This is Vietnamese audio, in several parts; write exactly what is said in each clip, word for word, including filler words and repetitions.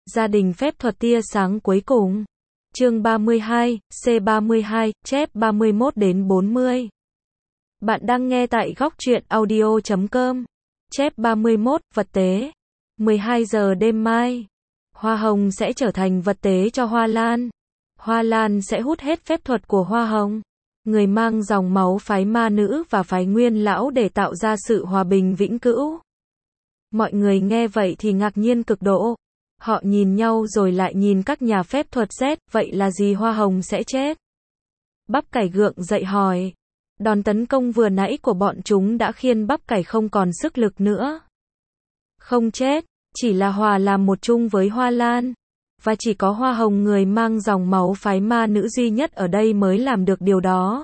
Gia đình phép thuật tia sáng cuối cùng. Chương ba mươi hai, C ba mươi hai, chép ba mươi mốt đến bốn mươi. Bạn đang nghe tại góc truyện audio chấm com. Chép ba mươi mốt, vật tế. mười hai giờ đêm mai, hoa hồng sẽ trở thành vật tế cho Hoa Lan. Hoa Lan sẽ hút hết phép thuật của hoa hồng, người mang dòng máu phái ma nữ và phái nguyên lão để tạo ra sự hòa bình vĩnh cửu. Mọi người nghe vậy thì ngạc nhiên cực độ. Họ nhìn nhau rồi lại nhìn các nhà phép thuật Z, vậy là gì hoa hồng sẽ chết? Bắp cải gượng dậy hỏi. Đòn tấn công vừa nãy của bọn chúng đã khiến bắp cải không còn sức lực nữa. Không chết, chỉ là hòa làm một chung với Hoa Lan. Và chỉ có hoa hồng người mang dòng máu phái ma nữ duy nhất ở đây mới làm được điều đó.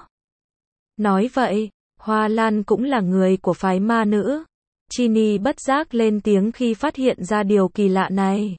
Nói vậy, Hoa Lan cũng là người của phái ma nữ. Chini bất giác lên tiếng khi phát hiện ra điều kỳ lạ này.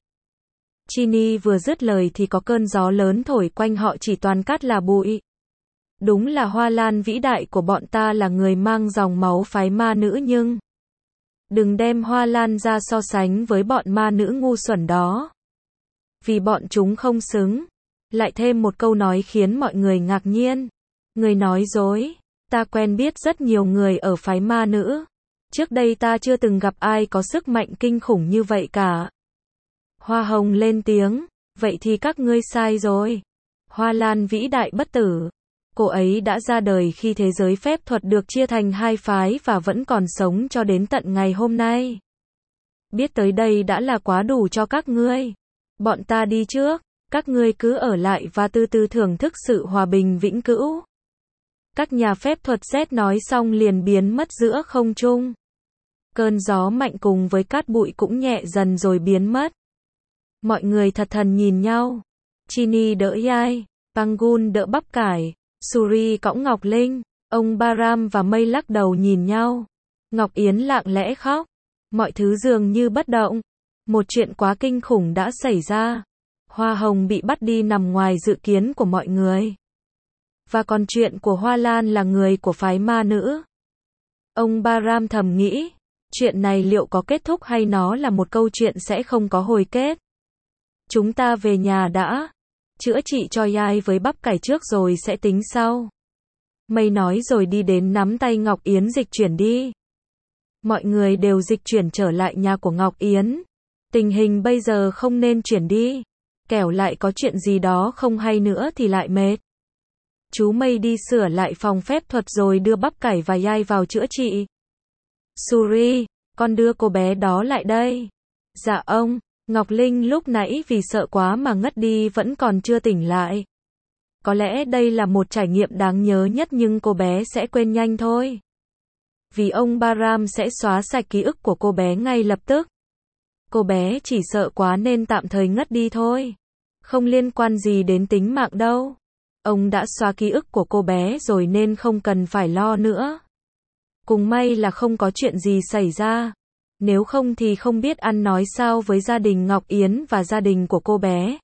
Chini vừa dứt lời thì có cơn gió lớn thổi quanh họ chỉ toàn cát là bụi. Đúng là Hoa Lan vĩ đại của bọn ta là người mang dòng máu phái ma nữ nhưng đừng đem Hoa Lan ra so sánh với bọn ma nữ ngu xuẩn đó. Vì bọn chúng không xứng. Lại thêm một câu nói khiến mọi người ngạc nhiên. Người nói dối. Ta quen biết rất nhiều người ở phái ma nữ. Trước đây ta chưa từng gặp ai có sức mạnh kinh khủng như vậy cả. Hoa hồng lên tiếng. Vậy thì các ngươi sai rồi. Hoa Lan vĩ đại bất tử. Cô ấy đã ra đời khi thế giới phép thuật được chia thành hai phái và vẫn còn sống cho đến tận ngày hôm nay. Biết tới đây đã là quá đủ cho các ngươi. Bọn ta đi trước, các ngươi cứ ở lại và từ từ thưởng thức sự hòa bình vĩnh cửu. Các nhà phép thuật Z nói xong liền biến mất giữa không trung. Cơn gió mạnh cùng với cát bụi cũng nhẹ dần rồi biến mất. Mọi người thật thần nhìn nhau. Chini đỡ Yai, Pangun đỡ bắp cải, Suri cõng Ngọc Linh, ông Baram và Mây lắc đầu nhìn nhau. Ngọc Yến lặng lẽ khóc. Mọi thứ dường như bất động. Một chuyện quá kinh khủng đã xảy ra. Hoa hồng bị bắt đi nằm ngoài dự kiến của mọi người. Và còn chuyện của Hoa Lan là người của phái ma nữ. Ông Baram thầm nghĩ, chuyện này liệu có kết thúc hay nó là một câu chuyện sẽ không có hồi kết. Chúng ta về nhà đã. Chữa trị cho Yai với bắp cải trước rồi sẽ tính sau. Mây nói rồi đi đến nắm tay Ngọc Yến dịch chuyển đi. Mọi người đều dịch chuyển trở lại nhà của Ngọc Yến. Tình hình bây giờ không nên chuyển đi. Kẻo lại có chuyện gì đó không hay nữa thì lại mệt. Chú Mây đi sửa lại phòng phép thuật rồi đưa bắp cải và Yai vào chữa trị. Suri, con đưa cô bé đó lại đây. Dạ ông. Ngọc Linh lúc nãy vì sợ quá mà ngất đi vẫn còn chưa tỉnh lại. Có lẽ đây là một trải nghiệm đáng nhớ nhất nhưng cô bé sẽ quên nhanh thôi. Vì ông Baram sẽ xóa sạch ký ức của cô bé ngay lập tức. Cô bé chỉ sợ quá nên tạm thời ngất đi thôi. Không liên quan gì đến tính mạng đâu. Ông đã xóa ký ức của cô bé rồi nên không cần phải lo nữa. Cùng may là không có chuyện gì xảy ra. Nếu không thì không biết ăn nói sao với gia đình Ngọc Yến và gia đình của cô bé.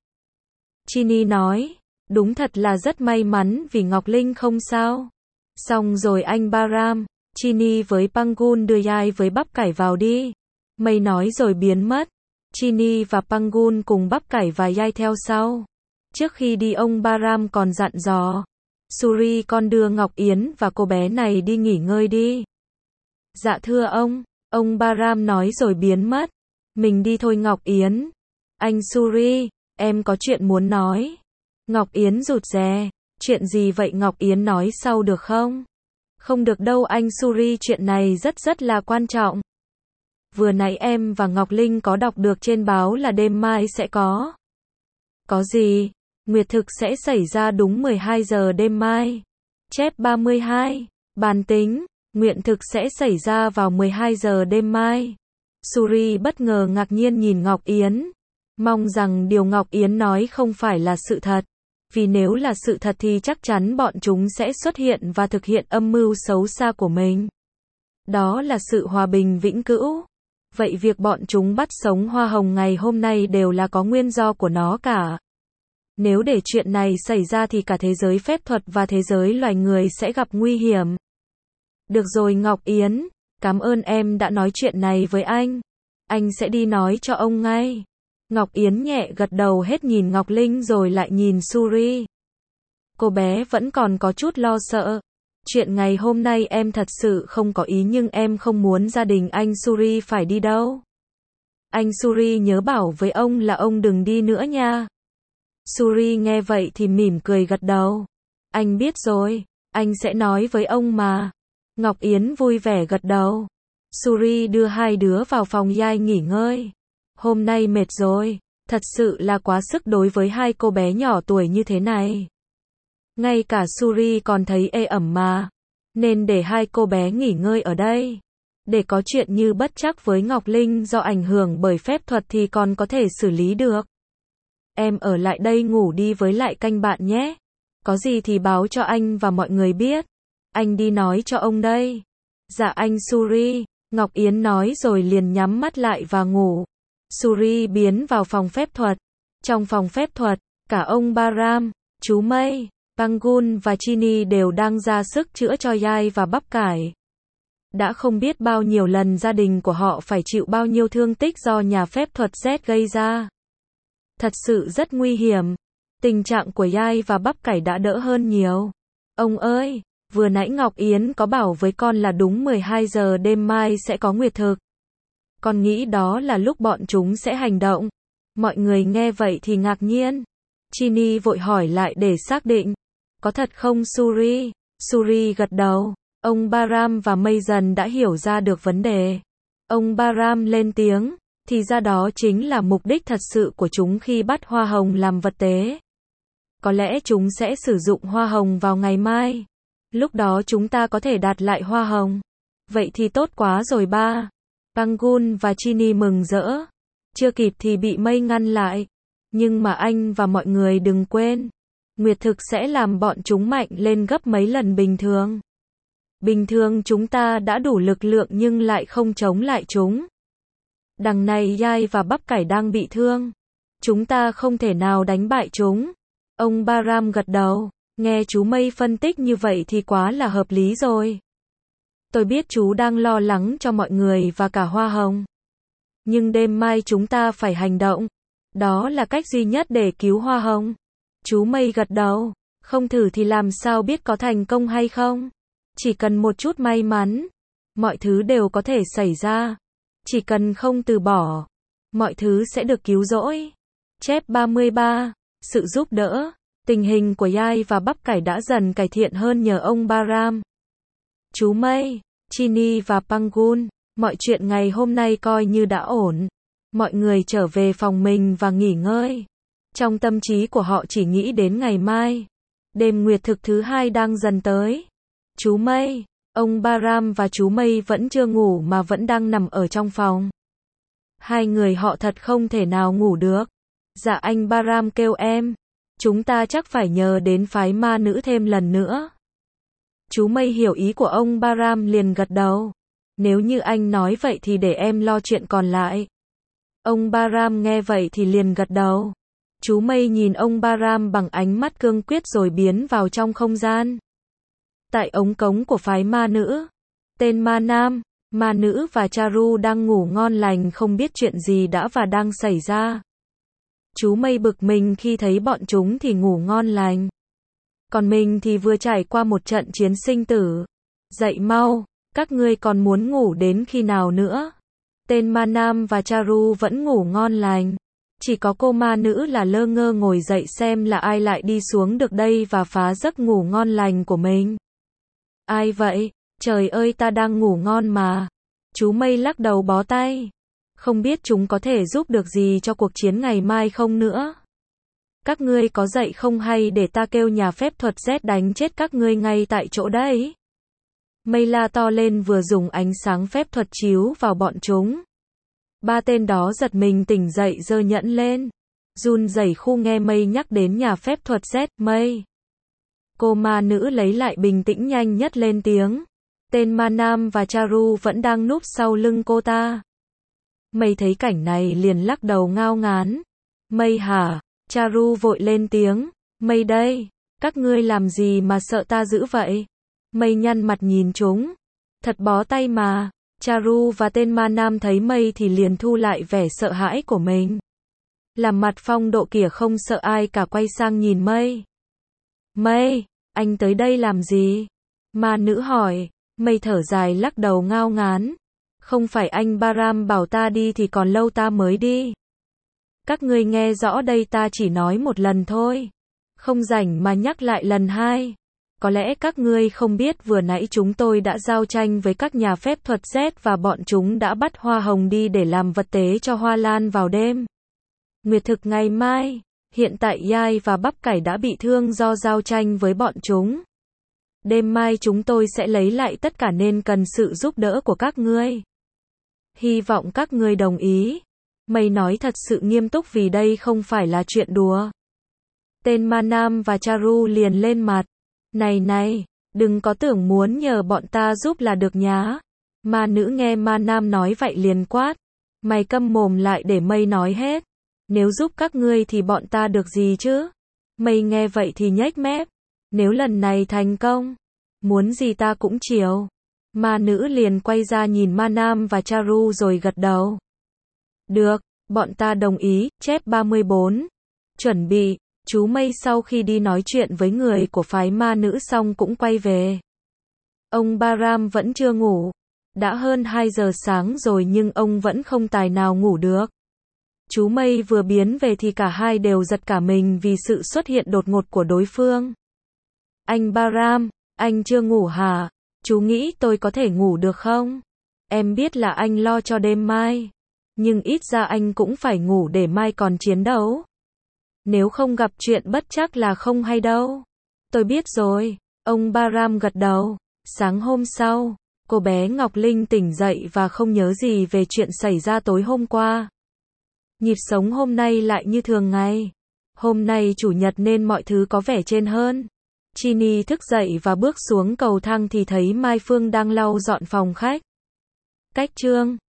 Chini nói, đúng thật là rất may mắn vì Ngọc Linh không sao. Xong rồi anh Baram, Chini với Pangun đưa Yai với bắp cải vào đi. Mây nói rồi biến mất. Chini và Pangun cùng bắp cải và Yai theo sau. Trước khi đi ông Baram còn dặn dò. Suri con đưa Ngọc Yến và cô bé này đi nghỉ ngơi đi. Dạ thưa ông. Ông Baram nói rồi biến mất. Mình đi thôi Ngọc Yến. Anh Suri, em có chuyện muốn nói. Ngọc Yến rụt rè. Chuyện gì vậy Ngọc Yến nói sau được không? Không được đâu anh Suri, chuyện này rất rất là quan trọng. Vừa nãy em và Ngọc Linh có đọc được trên báo là đêm mai sẽ có. Có gì? Nguyệt thực sẽ xảy ra đúng mười hai giờ đêm mai. Chép ba mươi hai. Bàn tính. Nguyện thực sẽ xảy ra vào mười hai giờ đêm mai. Suri bất ngờ ngạc nhiên nhìn Ngọc Yến. Mong rằng điều Ngọc Yến nói không phải là sự thật. Vì nếu là sự thật thì chắc chắn bọn chúng sẽ xuất hiện và thực hiện âm mưu xấu xa của mình. Đó là sự hòa bình vĩnh cửu. Vậy việc bọn chúng bắt sống hoa hồng ngày hôm nay đều là có nguyên do của nó cả. Nếu để chuyện này xảy ra thì cả thế giới phép thuật và thế giới loài người sẽ gặp nguy hiểm. Được rồi Ngọc Yến, cảm ơn em đã nói chuyện này với anh. Anh sẽ đi nói cho ông ngay. Ngọc Yến nhẹ gật đầu hết nhìn Ngọc Linh rồi lại nhìn Suri. Cô bé vẫn còn có chút lo sợ. Chuyện ngày hôm nay em thật sự không có ý nhưng em không muốn gia đình anh Suri phải đi đâu. Anh Suri nhớ bảo với ông là ông đừng đi nữa nha. Suri nghe vậy thì mỉm cười gật đầu. Anh biết rồi, anh sẽ nói với ông mà. Ngọc Yến vui vẻ gật đầu. Suri đưa hai đứa vào phòng Yai nghỉ ngơi. Hôm nay mệt rồi, thật sự là quá sức đối với hai cô bé nhỏ tuổi như thế này. Ngay cả Suri còn thấy ê ẩm mà, nên để hai cô bé nghỉ ngơi ở đây. Để có chuyện như bất trắc với Ngọc Linh do ảnh hưởng bởi phép thuật thì còn có thể xử lý được. Em ở lại đây ngủ đi với lại canh bạn nhé. Có gì thì báo cho anh và mọi người biết. Anh đi nói cho ông đây. Dạ anh Suri, Ngọc Yến nói rồi liền nhắm mắt lại và ngủ. Suri biến vào phòng phép thuật. Trong phòng phép thuật, cả ông Baram, chú Mây, Pangun và Chini đều đang ra sức chữa cho Yai và bắp cải. Đã không biết bao nhiêu lần gia đình của họ phải chịu bao nhiêu thương tích do nhà phép thuật Z gây ra. Thật sự rất nguy hiểm. Tình trạng của Yai và bắp cải đã đỡ hơn nhiều. Ông ơi, vừa nãy Ngọc Yến có bảo với con là đúng mười hai giờ đêm mai sẽ có nguyệt thực. Con nghĩ đó là lúc bọn chúng sẽ hành động. Mọi người nghe vậy thì ngạc nhiên. Chini vội hỏi lại để xác định. Có thật không Suri? Suri gật đầu. Ông Baram và Mây dần đã hiểu ra được vấn đề. Ông Baram lên tiếng. Thì ra đó chính là mục đích thật sự của chúng khi bắt hoa hồng làm vật tế. Có lẽ chúng sẽ sử dụng hoa hồng vào ngày mai. Lúc đó chúng ta có thể đạt lại hoa hồng. Vậy thì tốt quá rồi ba. Pangun và Chini mừng rỡ. Chưa kịp thì bị Mây ngăn lại. Nhưng mà anh và mọi người đừng quên. Nguyệt thực sẽ làm bọn chúng mạnh lên gấp mấy lần bình thường. Bình thường chúng ta đã đủ lực lượng nhưng lại không chống lại chúng. Đằng này Yai và bắp cải đang bị thương. Chúng ta không thể nào đánh bại chúng. Ông Baram gật đầu. Nghe chú Mây phân tích như vậy thì quá là hợp lý rồi. Tôi biết chú đang lo lắng cho mọi người và cả hoa hồng. Nhưng đêm mai chúng ta phải hành động. Đó là cách duy nhất để cứu hoa hồng. Chú Mây gật đầu. Không thử thì làm sao biết có thành công hay không. Chỉ cần một chút may mắn. Mọi thứ đều có thể xảy ra. Chỉ cần không từ bỏ. Mọi thứ sẽ được cứu rỗi. Chép ba mươi ba. Sự giúp đỡ. Tình hình của Yai và bắp cải đã dần cải thiện hơn nhờ ông Baram. Chú Mây, Chini và Pangun. Mọi chuyện ngày hôm nay coi như đã ổn. Mọi người trở về phòng mình và nghỉ ngơi. Trong tâm trí của họ chỉ nghĩ đến ngày mai. Đêm nguyệt thực thứ hai đang dần tới. Chú Mây, ông Baram và chú Mây vẫn chưa ngủ mà vẫn đang nằm ở trong phòng. Hai người họ thật không thể nào ngủ được. Dạ anh Baram kêu em. Chúng ta chắc phải nhờ đến phái ma nữ thêm lần nữa. Chú Mây hiểu ý của ông Baram liền gật đầu. Nếu như anh nói vậy thì để em lo chuyện còn lại. Ông Baram nghe vậy thì liền gật đầu. Chú Mây nhìn ông Baram bằng ánh mắt cương quyết rồi biến vào trong không gian. Tại ống cống của phái ma nữ, tên ma nam, ma nữ và Charu đang ngủ ngon lành không biết chuyện gì đã và đang xảy ra. Chú Mây bực mình khi thấy bọn chúng thì ngủ ngon lành. Còn mình thì vừa trải qua một trận chiến sinh tử. Dậy mau, các ngươi còn muốn ngủ đến khi nào nữa? Tên ma nam và Charu vẫn ngủ ngon lành. Chỉ có cô ma nữ là lơ ngơ ngồi dậy xem là ai lại đi xuống được đây và phá giấc ngủ ngon lành của mình. Ai vậy? Trời ơi ta đang ngủ ngon mà. Chú Mây lắc đầu bó tay. Không biết chúng có thể giúp được gì cho cuộc chiến ngày mai không nữa. Các ngươi có dậy không hay để ta kêu nhà phép thuật Z đánh chết các ngươi ngay tại chỗ đấy. Mây la to lên vừa dùng ánh sáng phép thuật chiếu vào bọn chúng. Ba tên đó giật mình tỉnh dậy giơ nhẫn lên. Run rẩy khu nghe Mây nhắc đến nhà phép thuật Z. Mây. Cô ma nữ lấy lại bình tĩnh nhanh nhất lên tiếng. Tên ma nam và Charu vẫn đang núp sau lưng cô ta. Mây thấy cảnh này liền lắc đầu ngao ngán. Mây hả? Charu vội lên tiếng. Mây đây, các ngươi làm gì mà sợ ta dữ vậy? Mây nhăn mặt nhìn chúng. Thật bó tay mà. Charu và tên ma nam thấy Mây thì liền thu lại vẻ sợ hãi của mình. làm mặt phong độ kìa không sợ ai cả quay sang nhìn Mây. Mây, anh tới đây làm gì? Ma nữ hỏi. Mây thở dài lắc đầu ngao ngán. Không phải anh Baram bảo ta đi thì còn lâu ta mới đi. Các ngươi nghe rõ đây, ta chỉ nói một lần thôi. Không rảnh mà nhắc lại lần hai. Có lẽ các ngươi không biết vừa nãy chúng tôi đã giao tranh với các nhà phép thuật Z và bọn chúng đã bắt hoa hồng đi để làm vật tế cho hoa lan vào đêm nguyệt thực ngày mai. Hiện tại Yai và bắp cải đã bị thương do giao tranh với bọn chúng. Đêm mai chúng tôi sẽ lấy lại tất cả nên cần sự giúp đỡ của các ngươi. Hy vọng các ngươi đồng ý. Mây nói thật sự nghiêm túc vì đây không phải là chuyện đùa. Tên Ma Nam và Charu liền lên mặt. Này này, đừng có tưởng muốn nhờ bọn ta giúp là được nhá. Ma nữ nghe Ma Nam nói vậy liền quát. Mày câm mồm lại để Mây nói hết. Nếu giúp các ngươi thì bọn ta được gì chứ? Mây nghe vậy thì nhếch mép. Nếu lần này thành công, muốn gì ta cũng chiều. Ma nữ liền quay ra nhìn Ma Nam và Charu rồi gật đầu. Được, bọn ta đồng ý. Chép ba mươi bốn. Chuẩn bị. Chú Mây sau khi đi nói chuyện với người của phái ma nữ xong cũng quay về. Ông Baram vẫn chưa ngủ. Đã hơn hai giờ sáng rồi nhưng ông vẫn không tài nào ngủ được. Chú Mây vừa biến về thì cả hai đều giật cả mình vì sự xuất hiện đột ngột của đối phương. Anh Baram, anh chưa ngủ hả? Chú nghĩ tôi có thể ngủ được không? Em biết là anh lo cho đêm mai. Nhưng ít ra anh cũng phải ngủ để mai còn chiến đấu. Nếu không gặp chuyện bất trắc là không hay đâu. Tôi biết rồi. Ông Baram gật đầu. Sáng hôm sau, cô bé Ngọc Linh tỉnh dậy và không nhớ gì về chuyện xảy ra tối hôm qua. Nhịp sống hôm nay lại như thường ngày. Hôm nay chủ nhật nên mọi thứ có vẻ trên hơn. Chini thức dậy và bước xuống cầu thang thì thấy Mai Phương đang lau dọn phòng khách. Cách chương